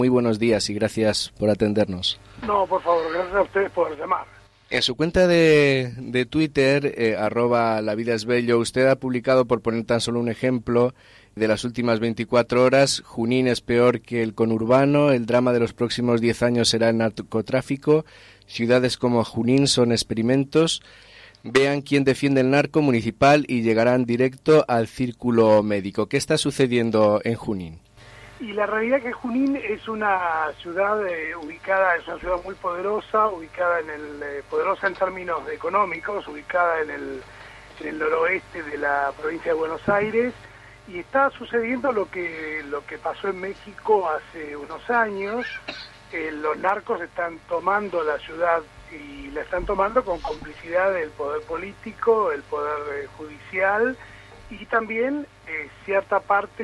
Muy buenos días y gracias por atendernos. No, por favor, gracias a ustedes por llamar. En su cuenta de Twitter, @lavidaesbello, usted ha publicado, por poner tan solo un ejemplo, de las últimas 24 horas: Junín es peor que el conurbano, el drama de los próximos 10 años será el narcotráfico, ciudades como Junín son experimentos, vean quién defiende el narco municipal y llegarán directo al círculo médico. ¿Qué está sucediendo en Junín? Y la realidad es que Junín es una ciudad ubicada, es una ciudad muy poderosa, ubicada poderosa en términos económicos, ubicada en el noroeste de la provincia de Buenos Aires, y está sucediendo lo que pasó en México hace unos años. Los narcos están tomando la ciudad y la están tomando con complicidad del poder político, el poder judicial y también cierta parte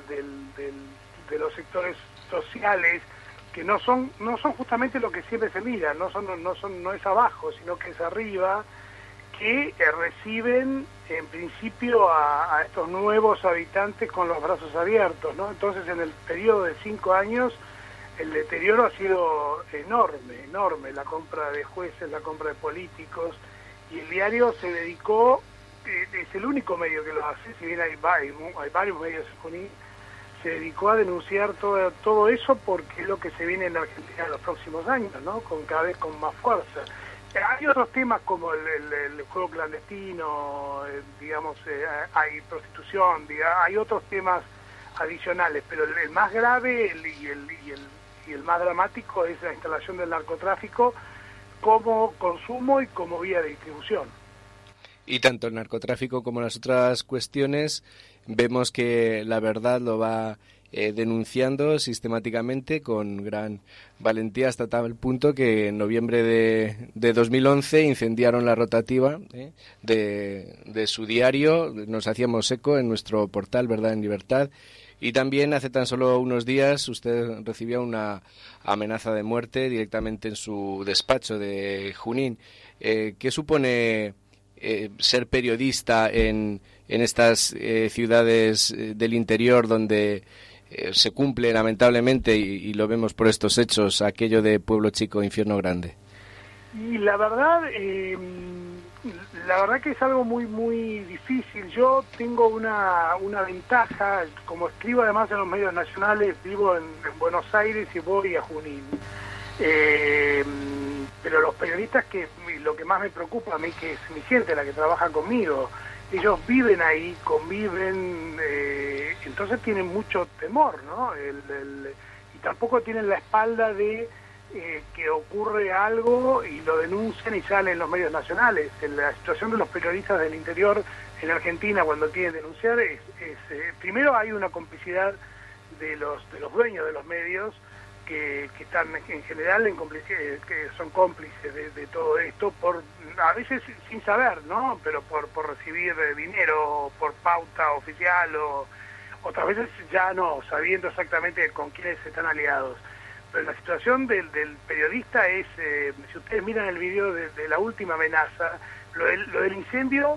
de los sectores sociales que no son justamente lo que siempre se mira, no es abajo, sino que es arriba, que reciben en principio a estos nuevos habitantes con los brazos abiertos, ¿no? Entonces, en el periodo de 5 años el deterioro ha sido enorme, la compra de jueces, la compra de políticos, y el diario se dedicó, es el único medio que lo hace, si bien hay varios medios en Junín, se dedicó a denunciar todo eso, porque es lo que se viene en la Argentina en los próximos años, ¿no? Cada vez con más fuerza. Hay otros temas como el juego clandestino, hay prostitución, hay otros temas adicionales, pero el más grave y el más dramático es la instalación del narcotráfico como consumo y como vía de distribución. Y tanto el narcotráfico como las otras cuestiones, vemos que La Verdad lo va denunciando sistemáticamente con gran valentía, hasta tal punto que en noviembre de 2011 incendiaron la rotativa de su diario. Nos hacíamos eco en nuestro portal Verdad en Libertad. Y también hace tan solo unos días usted recibió una amenaza de muerte directamente en su despacho de Junín. ¿Qué supone ser periodista en estas ciudades del interior donde se cumple lamentablemente, y lo vemos por estos hechos, aquello de pueblo chico, infierno grande? Y la verdad que es algo muy difícil. Yo tengo una ventaja, como escribo además en los medios nacionales, vivo en Buenos Aires y voy a Junín. Pero los periodistas, que lo que más me preocupa a mí, que es mi gente, la que trabaja conmigo, ellos viven ahí, conviven, entonces tienen mucho temor, ¿no? Y tampoco tienen la espalda de que ocurre algo y lo denuncian y sale en los medios nacionales. La situación de los periodistas del interior en Argentina cuando quieren denunciar primero hay una complicidad de los dueños de los medios que están en general que son cómplices de todo esto, a veces sin saber, ¿no? Pero por recibir dinero, por pauta oficial, o otras veces ya no, sabiendo exactamente con quiénes están aliados. Pero la situación del periodista es, si ustedes miran el video de la última amenaza, lo del incendio,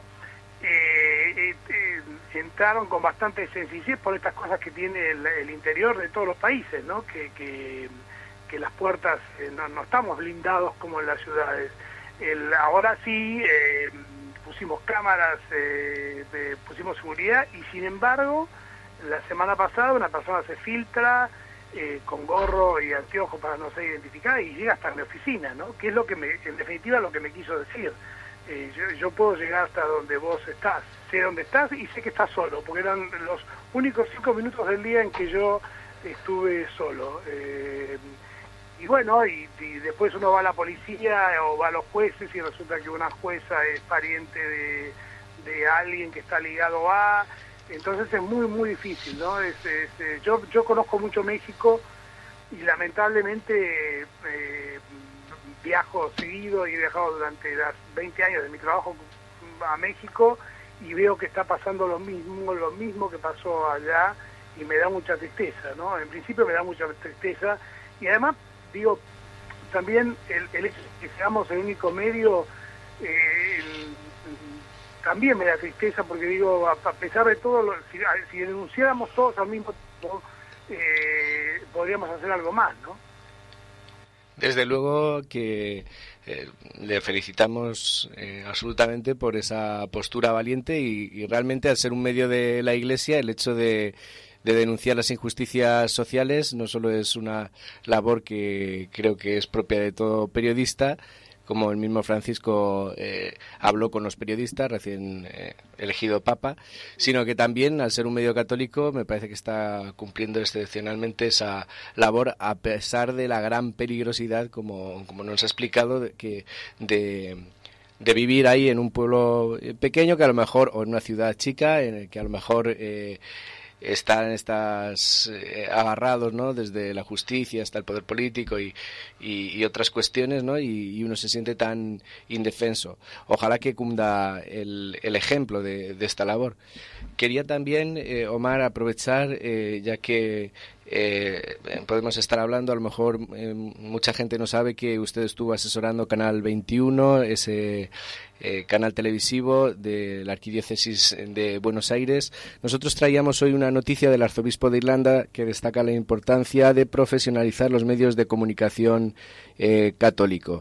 entraron con bastante sencillez por estas cosas que tiene el interior de todos los países, ¿no? Que las puertas no estamos blindados como en las ciudades. Ahora sí pusimos cámaras, pusimos seguridad, y sin embargo la semana pasada una persona se filtra con gorro y anteojos para no ser identificada y llega hasta mi oficina, ¿no? Que es en definitiva lo que me quiso decir. Yo puedo llegar hasta donde vos estás, sé dónde estás y sé que estás solo, porque eran los únicos 5 minutos del día en que yo estuve solo. Y bueno, y después uno va a la policía o va a los jueces y resulta que una jueza es pariente de alguien que está ligado a... Entonces es muy difícil, ¿no? Yo conozco mucho México y lamentablemente viajo seguido y he viajado durante las 20 años de mi trabajo a México y veo que está pasando lo mismo que pasó allá, y me da mucha tristeza, ¿no? En principio me da mucha tristeza, y además, digo, también el hecho de que seamos el único medio también me da tristeza, porque digo, a pesar de todo, si denunciáramos todos al mismo tiempo, podríamos hacer algo más, ¿no? Desde luego que le felicitamos absolutamente por esa postura valiente y realmente, al ser un medio de la Iglesia, el hecho de denunciar las injusticias sociales no solo es una labor que creo que es propia de todo periodista, como el mismo Francisco habló con los periodistas, recién elegido Papa, sino que también, al ser un medio católico, me parece que está cumpliendo excepcionalmente esa labor, a pesar de la gran peligrosidad, como nos ha explicado, de vivir ahí en un pueblo pequeño, que a lo mejor, o en una ciudad chica, en el que a lo mejor están agarrados, ¿no?, desde la justicia hasta el poder político y otras cuestiones, ¿no?, y uno se siente tan indefenso. Ojalá que cunda el ejemplo de esta labor. Quería también, Omar, aprovechar, ya que podemos estar hablando, a lo mejor mucha gente no sabe que usted estuvo asesorando Canal 21, ese canal televisivo de la Arquidiócesis de Buenos Aires. Nosotros traíamos hoy una noticia del arzobispo de Irlanda que destaca la importancia de profesionalizar los medios de comunicación católicos.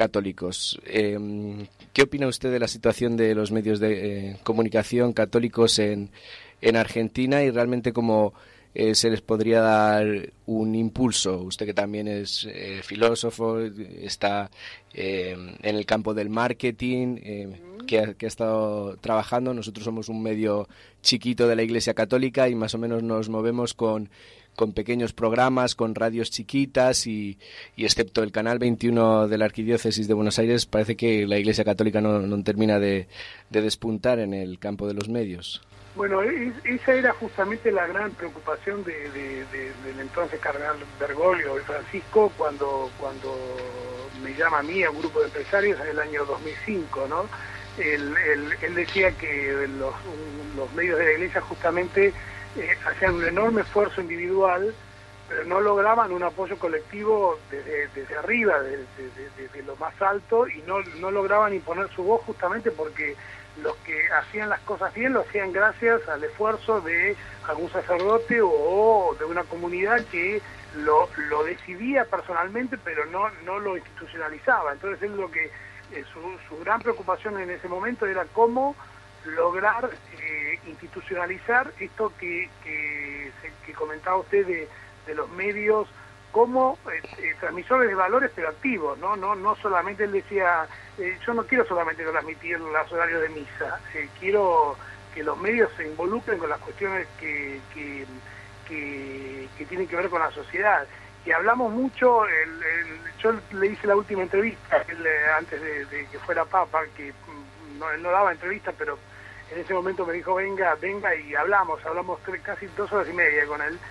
¿Qué opina usted de la situación de los medios de comunicación católicos en Argentina, y realmente cómo se les podría dar un impulso? Usted, que también es filósofo, está en el campo del marketing, que ha estado trabajando. Nosotros somos un medio chiquito de la Iglesia Católica y más o menos nos movemos con pequeños programas, con radios chiquitas y excepto el Canal 21 de la Arquidiócesis de Buenos Aires, parece que la Iglesia Católica no termina de despuntar en el campo de los medios. Bueno, esa era justamente la gran preocupación del entonces cardenal Bergoglio y Francisco cuando me llama a mí, a un grupo de empresarios, en el año 2005, ¿no? Él decía que los medios de la Iglesia justamente hacían un enorme esfuerzo individual, pero no lograban un apoyo colectivo desde arriba, desde lo más alto, y no lograban imponer su voz, justamente porque los que hacían las cosas bien lo hacían gracias al esfuerzo de algún sacerdote o de una comunidad que lo decidía personalmente, pero no lo institucionalizaba. Entonces él su gran preocupación en ese momento era cómo lograr institucionalizar esto que comentaba usted de los medios como transmisores de valores, pero activos, no solamente. Él decía, yo no quiero solamente transmitir los horarios de misa, quiero que los medios se involucren con las cuestiones que tienen que ver con la sociedad. Y hablamos mucho, yo le hice la última entrevista antes de que fuera Papa, que él no daba entrevistas, pero en ese momento me dijo venga, y hablamos casi 2 horas y media con él,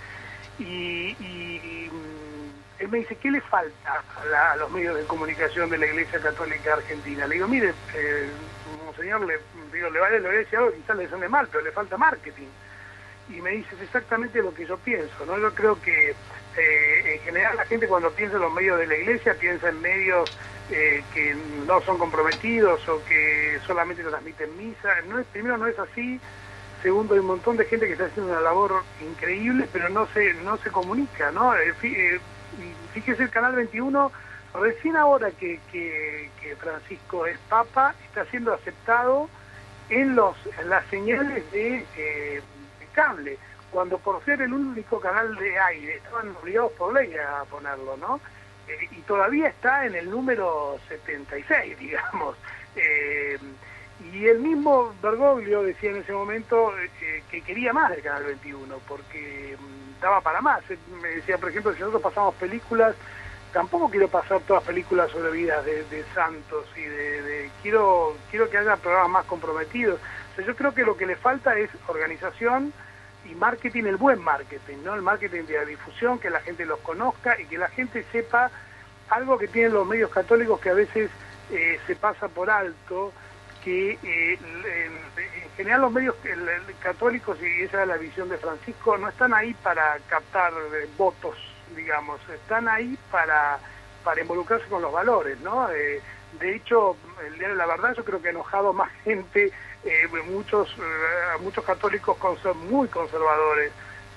y él me dice, ¿qué le falta a los medios de comunicación de la Iglesia Católica Argentina? Le digo, mire, monseñor, le voy a decir algo, quizás le suene mal, pero le falta marketing. Y me dice, es exactamente lo que yo pienso, ¿no? Yo creo que en general la gente, cuando piensa en los medios de la Iglesia, piensa en medios que no son comprometidos o que solamente transmiten misa. Primero, no es así. Segundo, hay un montón de gente que está haciendo una labor increíble, pero no se comunica, ¿no? Fíjese, el Canal 21, recién ahora que Francisco es Papa, está siendo aceptado en las señales de cable, cuando por ser el único canal de aire estaban obligados por ley a ponerlo, ¿no? Y todavía está en el número 76, digamos. Y el mismo Bergoglio decía en ese momento que quería más del Canal 21, porque daba para más. Me decía, por ejemplo, si nosotros pasamos películas, tampoco quiero pasar todas películas sobre vidas de santos, y quiero que haya programas más comprometidos. O sea, yo creo que lo que le falta es organización y marketing, el buen marketing, ¿no? El marketing de la difusión, que la gente los conozca y que la gente sepa algo que tienen los medios católicos que a veces se pasa por alto, que en general los medios católicos, y esa es la visión de Francisco, no están ahí para captar votos, digamos, están ahí para involucrarse con los valores, ¿no? De hecho, el diario La Verdad, yo creo que ha enojado más gente, muchos católicos muy conservadores,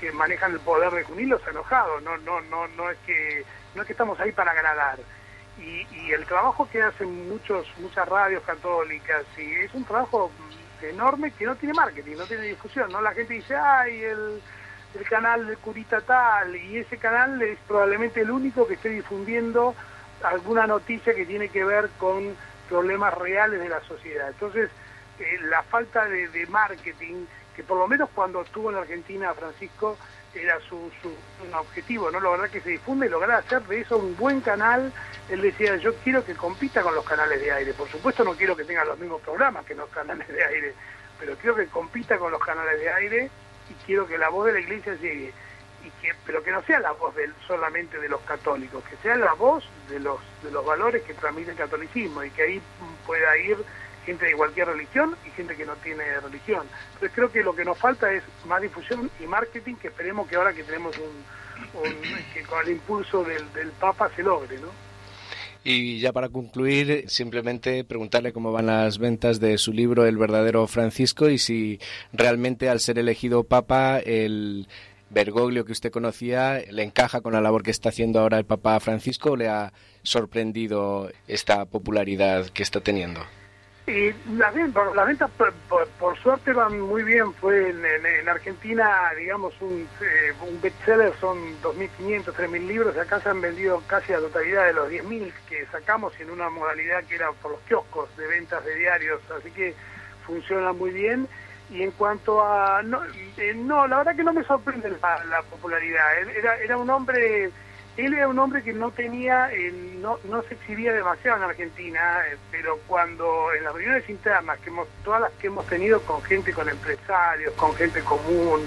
que manejan el poder de Junín los enojados, no es que estamos ahí para agradar. Y el trabajo que hacen muchas radios católicas, y es un trabajo enorme que no tiene marketing, no tiene difusión, ¿no? La gente dice, ay, el canal de curita tal, y ese canal es probablemente el único que esté difundiendo alguna noticia que tiene que ver con problemas reales de la sociedad. Entonces, la falta de marketing, que por lo menos cuando estuvo en Argentina Francisco, era un objetivo, ¿no? Lograr que se difunda y lograr hacer de eso un buen canal. Él decía, yo quiero que compita con los canales de aire. Por supuesto no quiero que tenga los mismos programas que los canales de aire, pero quiero que compita con los canales de aire y quiero que la voz de la Iglesia llegue. Pero que no sea la voz solamente de los católicos, que sea la voz de los valores que transmite el catolicismo, y que ahí pueda ir gente de cualquier religión y gente que no tiene religión. Entonces creo que lo que nos falta es más difusión y marketing, que esperemos que ahora que tenemos que con el impulso del Papa se logre, ¿no? Y ya para concluir, simplemente preguntarle cómo van las ventas de su libro El verdadero Francisco, y si realmente al ser elegido Papa el Bergoglio que usted conocía le encaja con la labor que está haciendo ahora el Papa Francisco, o le ha sorprendido esta popularidad que está teniendo. Y las ventas por suerte van muy bien. Fue en Argentina, digamos, un bestseller, son 2.500, 3.000 libros. Acá se han vendido casi la totalidad de los 10.000 que sacamos, en una modalidad que era por los kioscos de ventas de diarios, así que funciona muy bien. Y en cuanto a... No, la verdad que no me sorprende la popularidad. Era un hombre... Él era un hombre que no tenía, no se exhibía demasiado en Argentina, pero cuando en las reuniones internas, todas las que hemos tenido con gente, con empresarios, con gente común,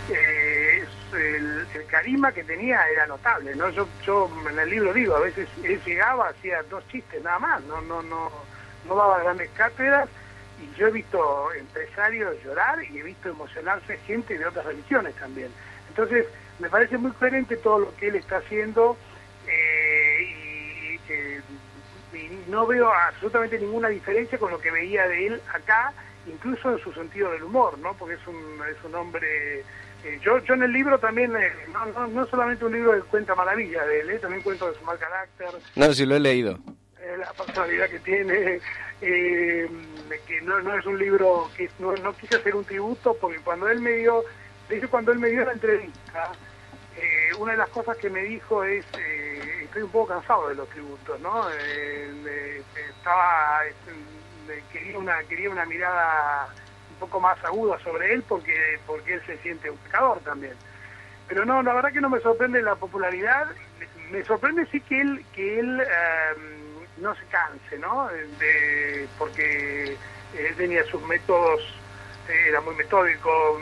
el carisma que tenía era notable, ¿no? Yo en el libro digo, a veces él llegaba, hacía 2 chistes nada más, no daba grandes cátedras, y yo he visto empresarios llorar y he visto emocionarse gente de otras religiones también. Entonces, me parece muy coherente todo lo que él está haciendo, y no veo absolutamente ninguna diferencia con lo que veía de él acá, incluso en su sentido del humor, ¿no? Porque es un hombre... Yo en el libro también, no solamente un libro que cuenta maravillas de él, también cuento de su mal carácter. No, sí lo he leído. La personalidad que tiene, que no es un libro que no quise hacer un tributo, porque cuando él me dio la entrevista, una de las cosas que me dijo es, estoy un poco cansado de los tributos, ¿no? Quería una mirada un poco más aguda sobre él, porque él se siente un pecador también. Pero no, la verdad que no me sorprende la popularidad. Me sorprende sí que él no se canse, ¿no? Porque él tenía sus métodos, era muy metódico,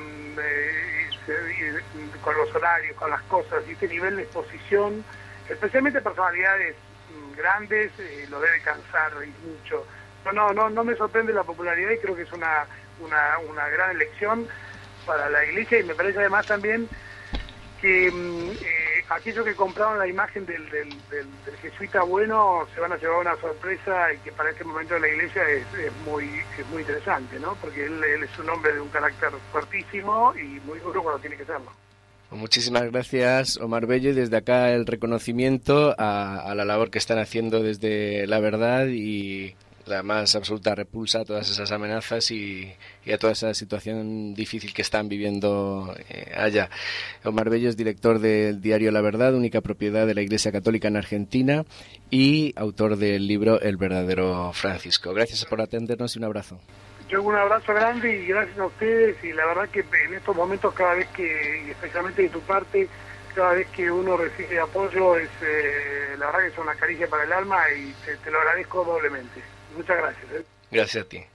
con los horarios, con las cosas, y este nivel de exposición, especialmente personalidades grandes, lo debe cansar mucho. No me sorprende la popularidad, y creo que es una gran elección para la Iglesia, y me parece además también que aquellos que compraron la imagen del jesuita bueno se van a llevar una sorpresa, y que para este momento de la Iglesia es muy interesante, ¿no? Porque él es un hombre de un carácter fuertísimo y muy duro cuando tiene que serlo. Muchísimas gracias, Omar Bello, y desde acá el reconocimiento a la labor que están haciendo desde La Verdad, y la más absoluta repulsa a todas esas amenazas y a toda esa situación difícil que están viviendo allá. Omar Bello es director del diario La Verdad, única propiedad de la Iglesia Católica en Argentina, y autor del libro El verdadero Francisco. Gracias por atendernos y un abrazo. Yo un abrazo grande y gracias a ustedes, y la verdad que en estos momentos, cada vez que, y especialmente de tu parte, cada vez que uno recibe apoyo, la verdad que es una caricia para el alma, y te lo agradezco doblemente. Muchas gracias. Gracias a ti.